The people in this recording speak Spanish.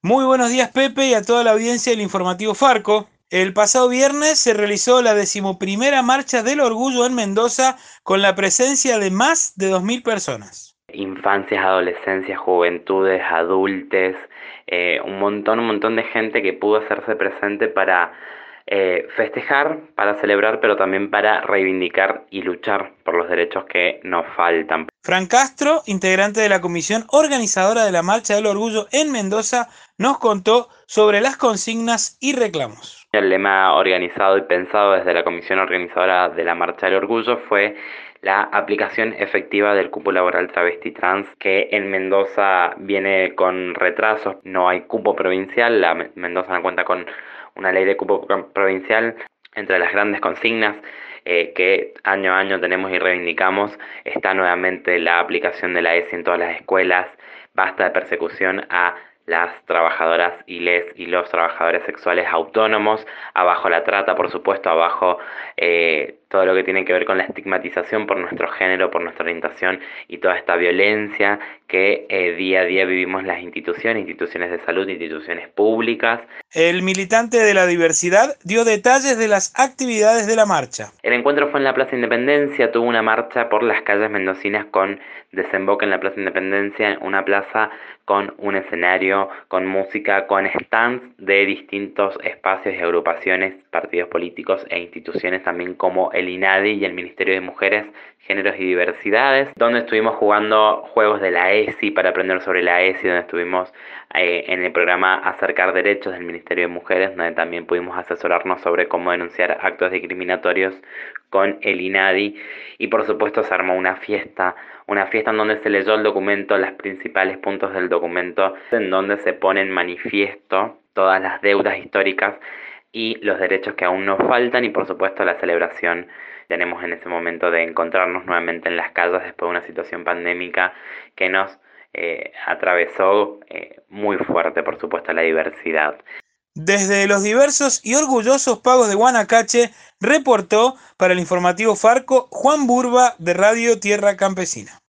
Muy buenos días, Pepe, y a toda la audiencia del informativo Farco. El pasado viernes se realizó la 11ª Marcha del Orgullo en Mendoza con la presencia de más de 2.000 personas. Infancias, adolescencias, juventudes, adultes, un montón de gente que pudo hacerse presente para festejar, para celebrar, pero también para reivindicar y luchar por los derechos que nos faltan. Fran Castro, integrante de la comisión organizadora de la Marcha del Orgullo en Mendoza, nos contó sobre las consignas y reclamos. El lema organizado y pensado desde la comisión organizadora de la Marcha del Orgullo fue la aplicación efectiva del cupo laboral travesti trans, que en Mendoza viene con retrasos. No hay cupo provincial, Mendoza no cuenta con una ley de cupo provincial. Entre las grandes consignas que año a año tenemos y reivindicamos está nuevamente la aplicación de la ESI en todas las escuelas, basta de persecución a las trabajadoras y los trabajadores sexuales autónomos, abajo la trata, por supuesto, abajo todo lo que tiene que ver con la estigmatización por nuestro género, por nuestra orientación y toda esta violencia que día a día vivimos las instituciones de salud, instituciones públicas. El militante de la diversidad dio detalles de las actividades de la marcha. El encuentro fue en la Plaza Independencia, tuvo una marcha por las calles mendocinas con desemboque en la Plaza Independencia, una plaza con un escenario, con música, con stands de distintos espacios y agrupaciones, partidos políticos e instituciones también como el INADI y el Ministerio de Mujeres, Géneros y Diversidades, donde estuvimos jugando juegos de la ESI para aprender sobre la ESI, donde estuvimos en el programa Acercar Derechos del Ministerio de Mujeres, donde también pudimos asesorarnos sobre cómo denunciar actos discriminatorios con el INADI, y por supuesto se armó una fiesta en donde se leyó el documento, los principales puntos del documento, en donde se pone en manifiesto todas las deudas históricas y los derechos que aún nos faltan, y por supuesto la celebración tenemos en ese momento de encontrarnos nuevamente en las calles después de una situación pandémica que nos atravesó muy fuerte, por supuesto, la diversidad. Desde los diversos y orgullosos pagos de Guanacache, reportó para el informativo Farco Juan Burba de Radio Tierra Campesina.